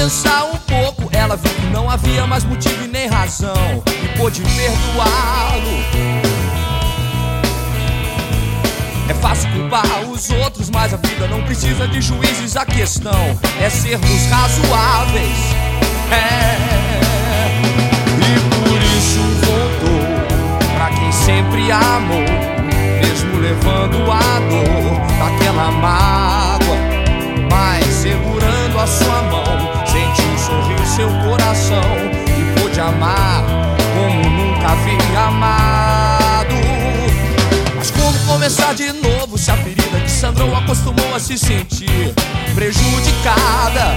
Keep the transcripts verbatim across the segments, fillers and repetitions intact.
pensar um pouco, ela viu que não havia mais motivo e nem razão, e pôde perdoá-lo. É fácil culpar os outros, mas a vida não precisa de juízes. A questão é sermos razoáveis. É. E por isso voltou pra quem sempre amou, mesmo levando a dor daquela mágoa, mas segurando a sua mão, sentiu sorrir seu coração e pôde amar como nunca havia amado. Mas como começar de novo se a ferida que sangrou acostumou a se sentir prejudicada?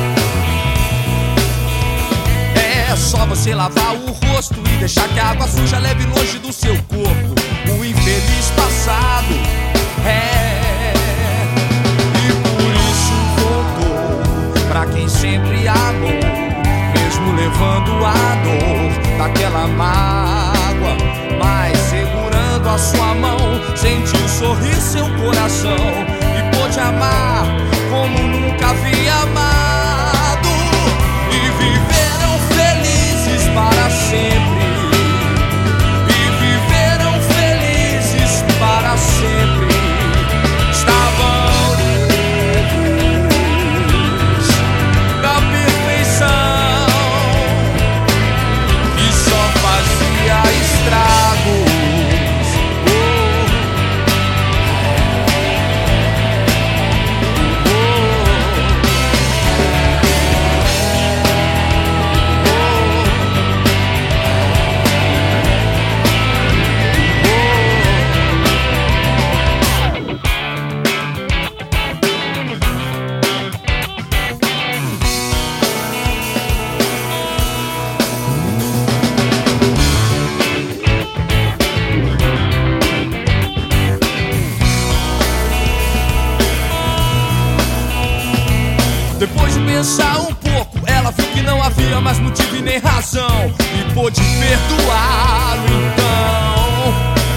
É só você lavar o rosto e deixar que a água suja leve longe do seu corpo o infeliz passado. É. E por isso voltou pra quem sempre amou, mesmo levando a dor daquela mágoa, mas segurando a sua mão, sentiu sorrir seu coração e pôde amar como nunca havia amado. E viveram felizes para sempre, e viveram felizes para sempre. Estavam livres da perfeição que só fazia estragos. Depois de pensar um pouco, ela viu que não havia mais motivo e nem razão, e pôde perdoá-lo. Então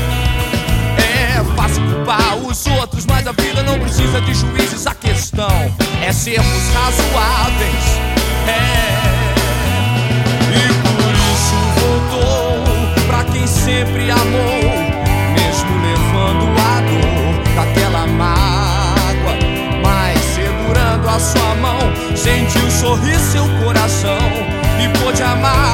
é fácil culpar os outros, mas a vida não precisa de juízes. A questão é sermos razoáveis. É. E por isso voltou pra quem sempre amou, mesmo levando a dor daquela mágoa, mas segurando a sua mão, sentiu sorrir seu coração e pôde amar